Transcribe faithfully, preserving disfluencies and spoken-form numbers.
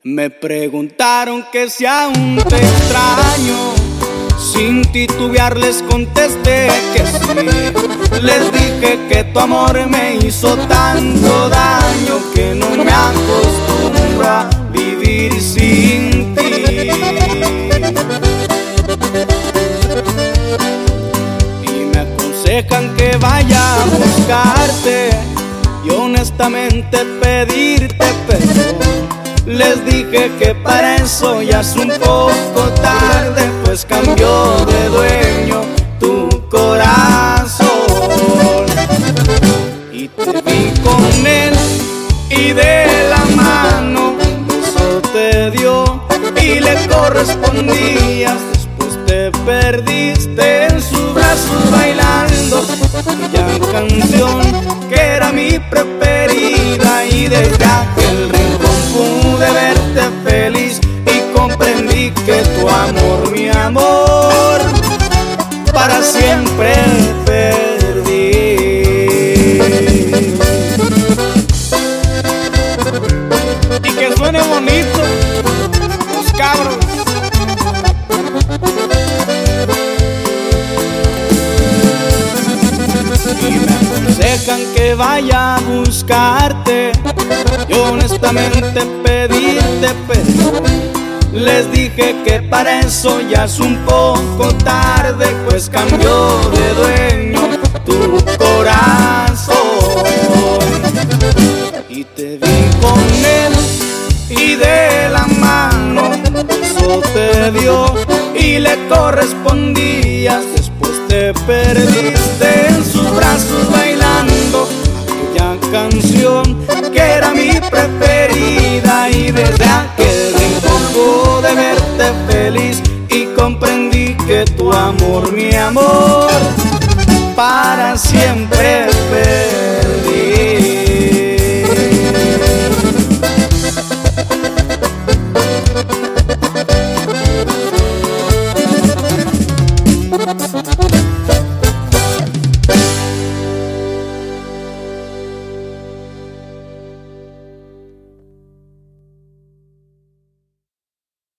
Me preguntaron que si aún te extraño, sin titubear les contesté que sí. Les dije que tu amor me hizo tanto daño que no me acostumbro a vivir sin ti. Y me aconsejan que vaya a buscarte y honestamente pedirte perdón. Les dije que para eso ya es un poco tarde, pues cambió de dueño tu corazón. Y te vi con él y de la mano un beso te dio y le correspondías. Después te perdiste en sus brazos bailando aquella canción que era mi preferida. Y desde aquel rincón pude verte feliz y comprendí que tu amor, mi amor, para siempre perdí. Y que suene bonito, los cabros. Y me aconsejan que vaya a buscarte y honestamente pedirte perdón. Les dije que para eso ya es un poco tarde, pues cambió de dueño tu corazón. Y te vi con él y de la mano eso te dio y le correspondías. Después te perdiste en sus brazos bailando aquella canción que era mi preferida. Y desde aquel